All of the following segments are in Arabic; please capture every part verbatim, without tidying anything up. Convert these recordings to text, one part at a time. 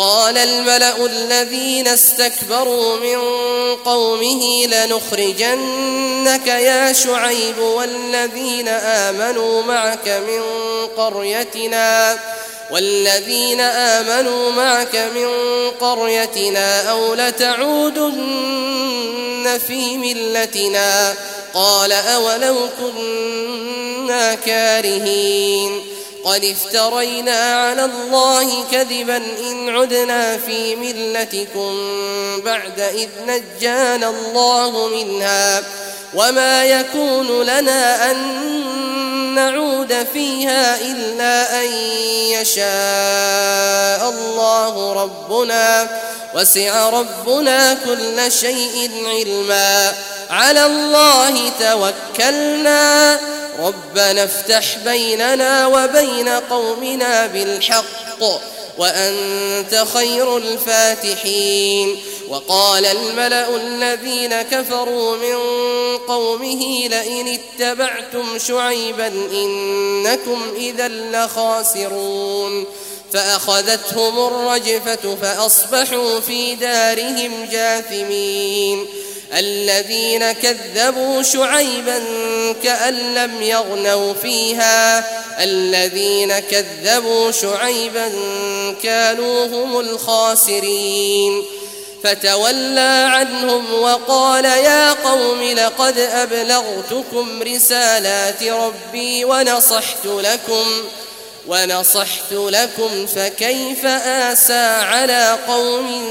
قال الملأ الذين استكبروا من قومه لنخرجنك يا شعيب والذين آمنوا معك من قريتنا والذين آمنوا معك من قريتنا أو لتعودن في ملتنا قال أولو كنا كارهين قد افترينا على الله كذبا إن عدنا في ملتكم بعد إذ نجانا الله منها وما يكون لنا أن نعود فيها إلا أن يشاء الله ربنا وسع ربنا كل شيء علما على الله توكلنا ربنا افتح بيننا وبين قومنا بالحق وأنت خير الفاتحين وقال الملأ الذين كفروا من قومه لئن اتبعتم شعيبا إنكم إذا لخاسرون فأخذتهم الرجفة فأصبحوا في دارهم جاثمين الذين كذبوا شعيبا كأن لم يغنوا فيها الذين كذبوا شعيبا كانوا هم الخاسرين فتولى عنهم وقال يا قوم لقد أبلغتكم رسالات ربي ونصحت لكم ونصحت لكم فكيف آسى على قوم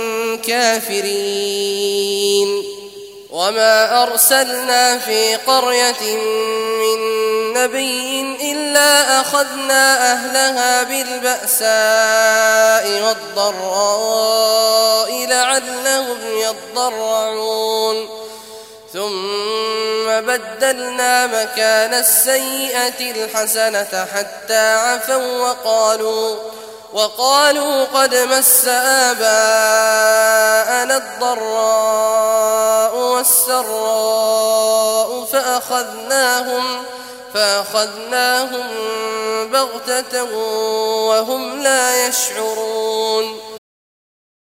كافرين وما أرسلنا في قرية من نبي إلا أخذنا أهلها بالبأساء والضراء لعلهم يضرعون ثم بدلنا مكان السيئة الحسنة حتى عفوا وقالوا وقالوا قد مس آباءنا الضراء والسراء فأخذناهم فأخذناهم بغتة وهم لا يشعرون